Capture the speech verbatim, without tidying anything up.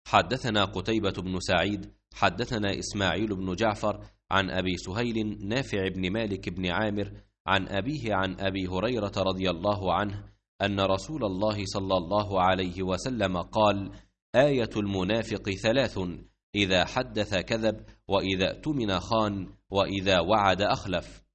حدثنا قتيبة بن سعيد حدثنا إسماعيل بن جعفر عن أبي سهيل نافع بن مالك بن عامر عن أبيه عن أبي هريرة رضي الله عنه أن رسول الله صلى الله عليه وسلم قال: آية المنافق ثلاث: إذا حدث كذب، وإذا اؤتمن خان، وإذا وعد أخلف.